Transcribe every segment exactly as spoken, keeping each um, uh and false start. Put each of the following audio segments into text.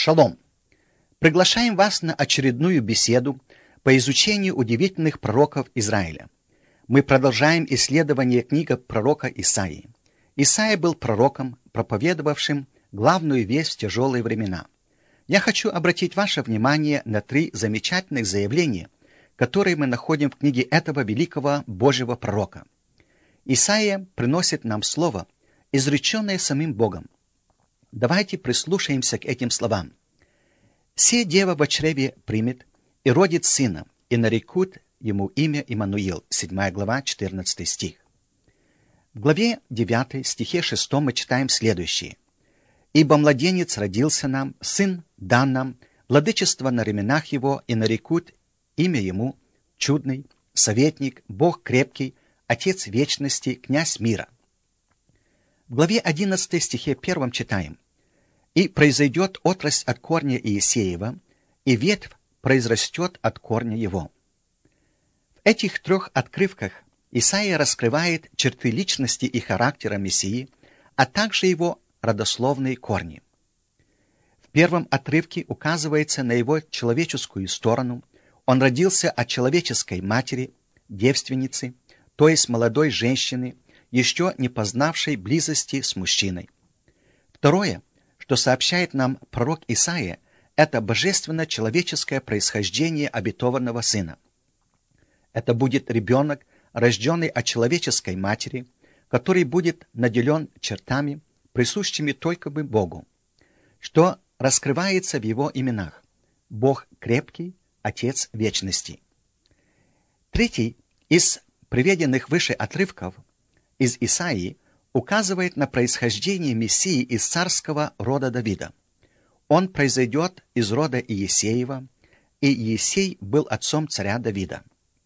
Шалом! Приглашаем вас на очередную беседу по изучению удивительных пророков Израиля. Мы продолжаем исследование книги пророка Исаии. Исаия был пророком, проповедовавшим главную весть в тяжелые времена. Я хочу обратить ваше внимание на три замечательных заявления, которые мы находим в книге этого великого Божьего пророка. Исаия приносит нам слово, изреченное самим Богом. Давайте прислушаемся к этим словам. «Се дева во чреве примет и родит сына, и нарекут ему имя Иммануил». седьмая глава, четырнадцатый стих. В главе девятой, стихе шестом мы читаем следующее. «Ибо младенец родился нам, сын дан нам, владычество на ременах его, и нарекут имя ему чудный, советник, Бог крепкий, Отец вечности, князь мира». В главе одиннадцатой, стихе первом читаем. «И произойдет отрасль от корня Иисеева, и ветвь произрастет от корня его». В этих трех отрывках Исаия раскрывает черты личности и характера Мессии, а также его родословные корни. В первом отрывке указывается на его человеческую сторону. Он родился от человеческой матери, девственницы, то есть молодой женщины, еще не познавшей близости с мужчиной. Второе, что сообщает нам пророк Исаия, это божественно-человеческое происхождение обетованного сына. Это будет ребенок, рожденный от человеческой матери, который будет наделен чертами, присущими только бы Богу, что раскрывается в его именах. Бог крепкий, Отец вечности. Третий из приведенных выше отрывков из Исаии указывает на происхождение Мессии из царского рода Давида. Он произойдет из рода Иесеева, и Иесей был отцом царя Давида.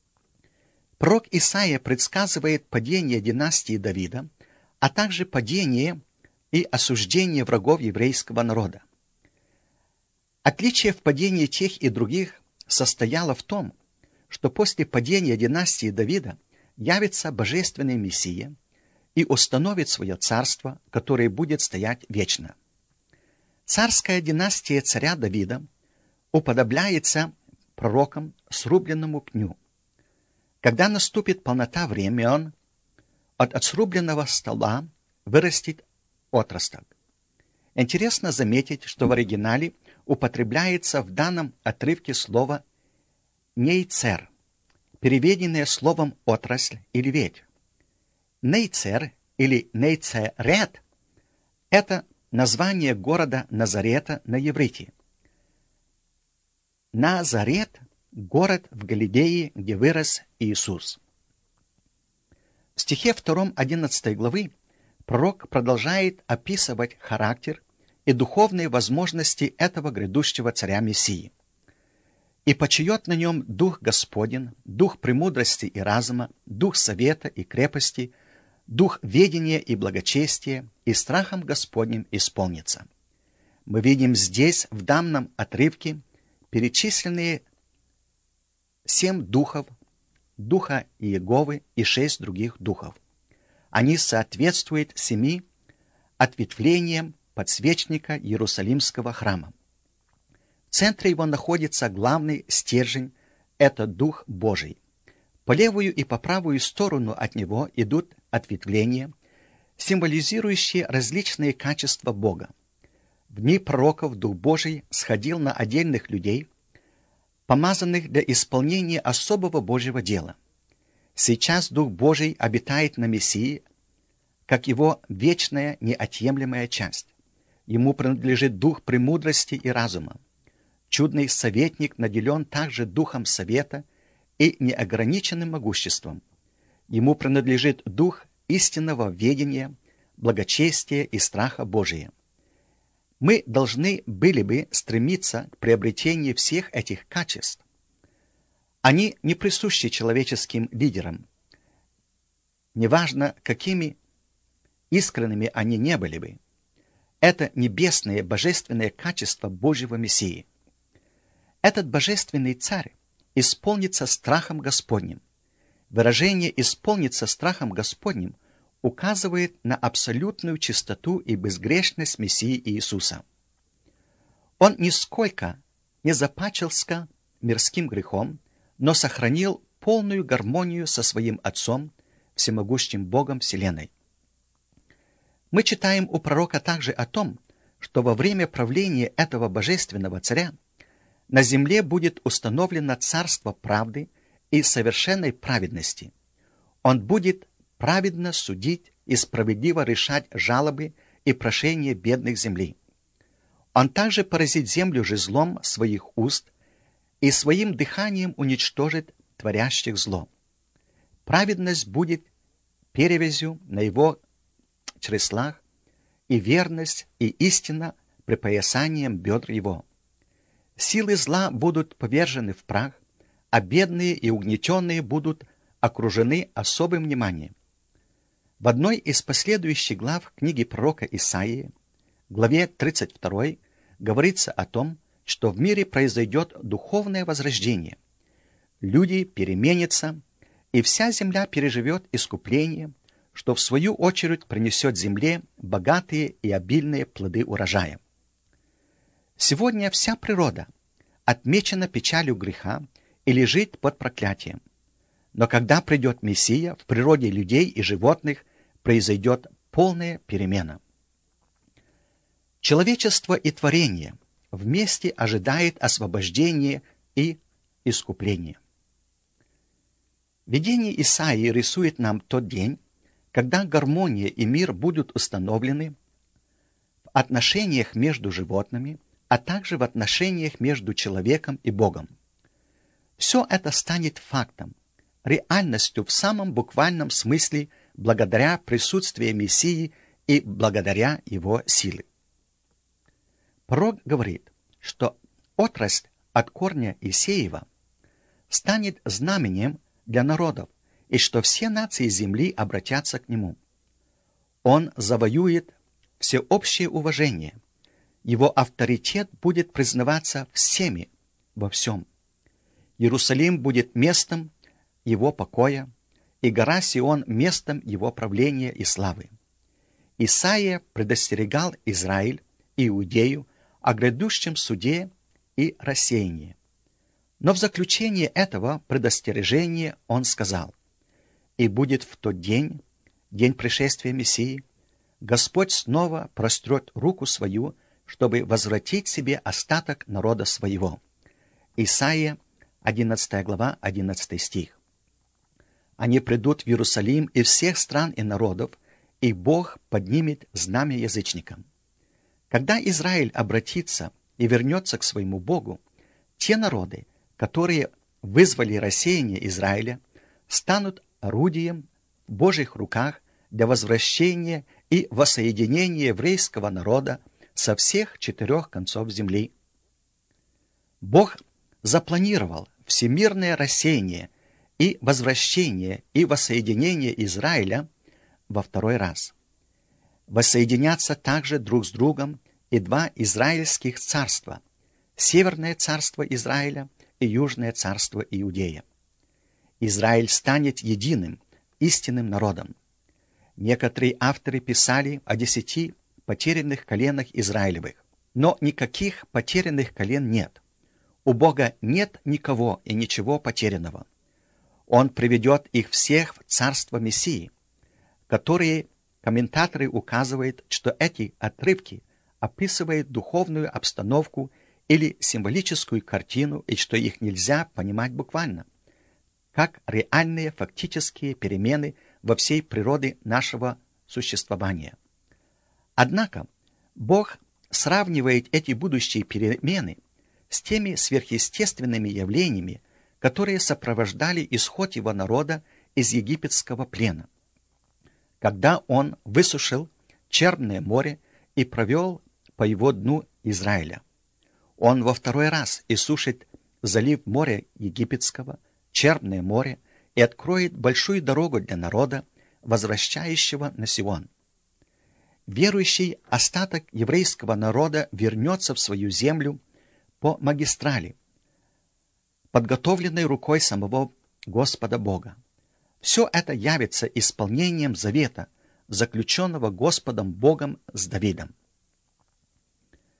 Пророк Исаия предсказывает падение династии Давида, а также падение и осуждение врагов еврейского народа. Отличие в падении тех и других состояло в том, что после падения династии Давида явится божественный Мессия и установит свое царство, которое будет стоять вечно. Царская династия царя Давида уподобляется пророкам срубленному пню. Когда наступит полнота времен, от срубленного стола вырастет отросток. Интересно заметить, что в оригинале употребляется в данном отрывке слово «нейцер», переведенное словом «отрасль» или «ветвь». Нейцер или Нейцерет – это название города Назарета на иврите. Назарет – город в Галилее, где вырос Иисус. В стихе втором одиннадцатой главы пророк продолжает описывать характер и духовные возможности этого грядущего царя Мессии. «И почиет на нем Дух Господень, Дух премудрости и разума, Дух совета и крепости, Дух ведения и благочестия, и страхом Господним исполнится». Мы видим здесь, в данном отрывке, перечисленные семь духов, духа Иеговы и шесть других духов. Они соответствуют семи ответвлениям подсвечника Иерусалимского храма. В центре его находится главный стержень – это Дух Божий. По левую и по правую сторону от него идут ответвления, символизирующие различные качества Бога. В дни пророков Дух Божий сходил на отдельных людей, помазанных для исполнения особого Божьего дела. Сейчас Дух Божий обитает на Мессии, как его вечная неотъемлемая часть. Ему принадлежит Дух премудрости и разума. Чудный советник наделен также Духом совета и неограниченным могуществом. Ему принадлежит Дух истинного ведения, благочестия и страха Божия. Мы должны были бы стремиться к приобретению всех этих качеств. Они не присущи человеческим лидерам. Неважно, какими искренними они не были бы. Это небесные божественные качества Божьего Мессии. Этот божественный царь исполнится страхом Господним. Выражение «исполнится страхом Господним» указывает на абсолютную чистоту и безгрешность Мессии Иисуса. Он нисколько не запачился мирским грехом, но сохранил полную гармонию со своим Отцом, всемогущим Богом Вселенной. Мы читаем у пророка также о том, что во время правления этого божественного царя на земле будет установлено царство правды и совершенной праведности. Он будет праведно судить и справедливо решать жалобы и прошения бедных земли. Он также поразит землю жезлом своих уст и своим дыханием уничтожит творящих зло. Праведность будет перевязью на его чреслах, и верность и истина припоясанием бедр его. Силы зла будут повержены в прах, а бедные и угнетенные будут окружены особым вниманием. В одной из последующих глав книги пророка Исаии, главе тридцать второй, говорится о том, что в мире произойдет духовное возрождение. Люди переменятся, и вся земля переживет искупление, что в свою очередь принесет земле богатые и обильные плоды урожая. Сегодня вся природа отмечена печалью греха и лежит под проклятием. Но когда придет Мессия, в природе людей и животных произойдет полная перемена. Человечество и творение вместе ожидает освобождения и искупления. Видение Исаии рисует нам тот день, когда гармония и мир будут установлены в отношениях между животными, а также в отношениях между человеком и Богом. Все это станет фактом, реальностью в самом буквальном смысле благодаря присутствию Мессии и благодаря его силе. Пророк говорит, что отрасль от корня Исеева станет знаменем для народов, и что все нации земли обратятся к нему. Он завоюет всеобщее уважение. Его авторитет будет признаваться всеми во всем. Иерусалим будет местом его покоя, и гора Сион местом его правления и славы. Исаия предостерегал Израиль и Иудею о грядущем суде и рассеянии. Но в заключение этого предостережения он сказал: «И будет в тот день, день пришествия Мессии, Господь снова прострет руку свою, чтобы возвратить себе остаток народа своего». Исайя, одиннадцатая глава, одиннадцатый стих. Они придут в Иерусалим из всех стран и народов, и Бог поднимет знамя язычникам. Когда Израиль обратится и вернется к своему Богу, те народы, которые вызвали рассеяние Израиля, станут орудием в Божьих руках для возвращения и воссоединения еврейского народа со всех четырех концов земли. Бог запланировал всемирное рассеяние и возвращение и воссоединение Израиля во второй раз. Воссоединятся также друг с другом и два израильских царства: Северное царство Израиля и Южное царство Иудея. Израиль станет единым, истинным народом. Некоторые авторы писали о десяти потерянных коленах Израилевых, но никаких потерянных колен нет. У Бога нет никого и ничего потерянного. Он приведет их всех в царство Мессии, которые комментаторы указывают, что эти отрывки описывают духовную обстановку или символическую картину, и что их нельзя понимать буквально, как реальные фактические перемены во всей природе нашего существования. Однако Бог сравнивает эти будущие перемены с теми сверхъестественными явлениями, которые сопровождали исход его народа из египетского плена, когда он высушил Черное море и провел по его дну Израиля. Он во второй раз иссушит залив моря Египетского, Черное море, и откроет большую дорогу для народа, возвращающего на Сион. Верующий остаток еврейского народа вернется в свою землю по магистрали, подготовленной рукой самого Господа Бога. Все это явится исполнением завета, заключенного Господом Богом с Давидом.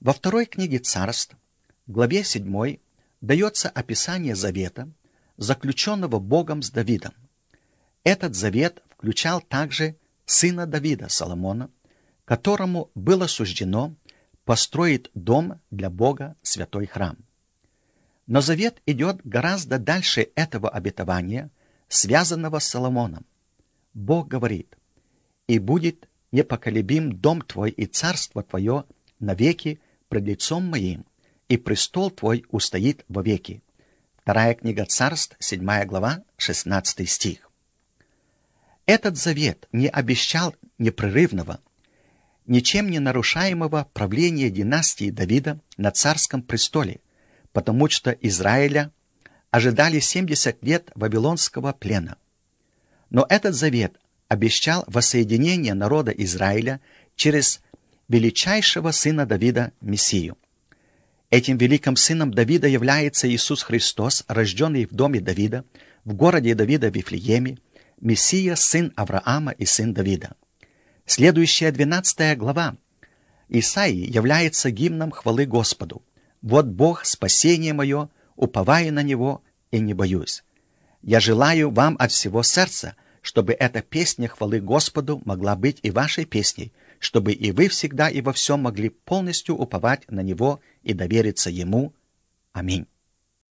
Во второй книге Царств, в главе седьмой, дается описание завета, заключенного Богом с Давидом. Этот завет включал также сына Давида, Соломона, которому было суждено построить дом для Бога, святой храм. Но завет идет гораздо дальше этого обетования, связанного с Соломоном. Бог говорит: «И будет непоколебим дом твой и царство твое навеки пред лицом моим, и престол твой устоит вовеки». Вторая книга Царств, седьмая глава, шестнадцатый стих. Этот завет не обещал непрерывного, ничем не нарушаемого правления династии Давида на царском престоле, потому что Израиля ожидали семьдесят лет вавилонского плена. Но этот завет обещал воссоединение народа Израиля через величайшего сына Давида, Мессию. Этим великим сыном Давида является Иисус Христос, рожденный в доме Давида, в городе Давида Вифлееме, Мессия, сын Авраама и сын Давида. Следующая двенадцатая глава Исаии является гимном хвалы Господу. «Вот Бог, спасение мое, уповаю на Него и не боюсь». Я желаю вам от всего сердца, чтобы эта песня хвалы Господу могла быть и вашей песней, чтобы и вы всегда и во всем могли полностью уповать на Него и довериться Ему. Аминь.